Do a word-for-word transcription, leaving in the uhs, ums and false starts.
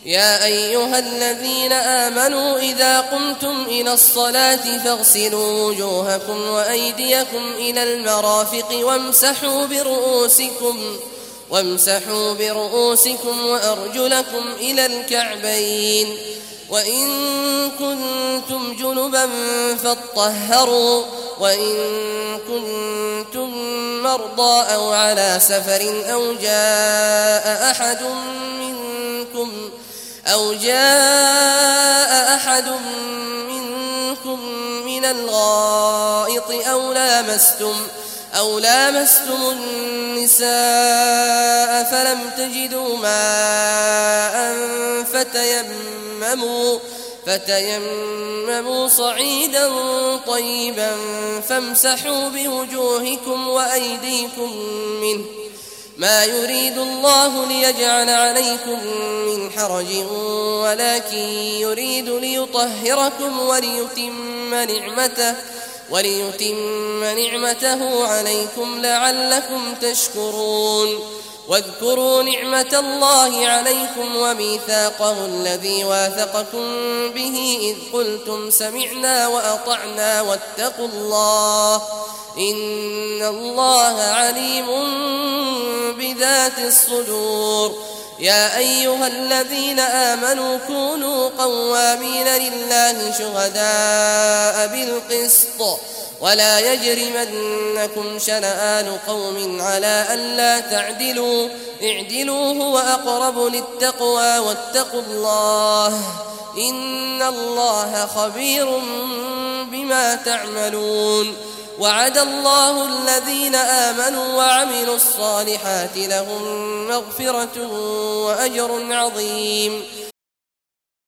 يا أيها الذين آمنوا إذا قمتم إلى الصلاة فاغسلوا وجوهكم وأيديكم إلى المرافق وامسحوا برؤوسكم وامسحوا برؤوسكم وأرجلكم إلى الكعبين وإن كنتم جنبا فاطهروا وإن كنتم مرضى أو على سفر أو جاء أحد منكم أو جاء أحد منكم من الغائط أو لامستم أو لامستم النساء فلم تجدوا ماء فتيمموا فتيمموا صعيدا طيبا فامسحوا بوجوهكم وأيديكم منه ما يريد الله ليجعل عليكم من حرج ولكن يريد ليطهركم وليتم نعمته وليتم نعمته عليكم لعلكم تشكرون واذكروا نعمة الله عليكم وميثاقه الذي واثقكم به إذ قلتم سمعنا وأطعنا واتقوا الله إن الله عليم بذات الصدور يا أيها الذين آمنوا كونوا قوامين لله شهداء بالقسط ولا يجرمنكم شنآن قوم على ألا تعدلوا اعدلوا هو أقرب للتقوى واتقوا الله إن الله خبير بما تعملون وعد الله الذين آمنوا وعملوا الصالحات لهم مغفرة وأجر عظيم